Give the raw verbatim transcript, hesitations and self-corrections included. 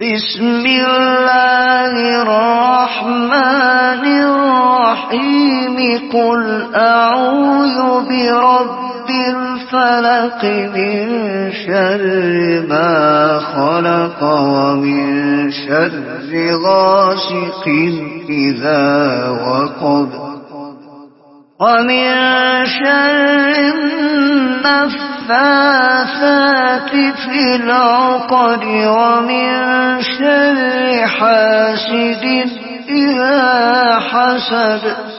بسم الله الرحمن الرحيم قل أعوذ برب الفلق من شر ما خلق ومن شر غاسق إذا وقب ومن شر النفاثات في العقد ومن شر حاسد إذا حسد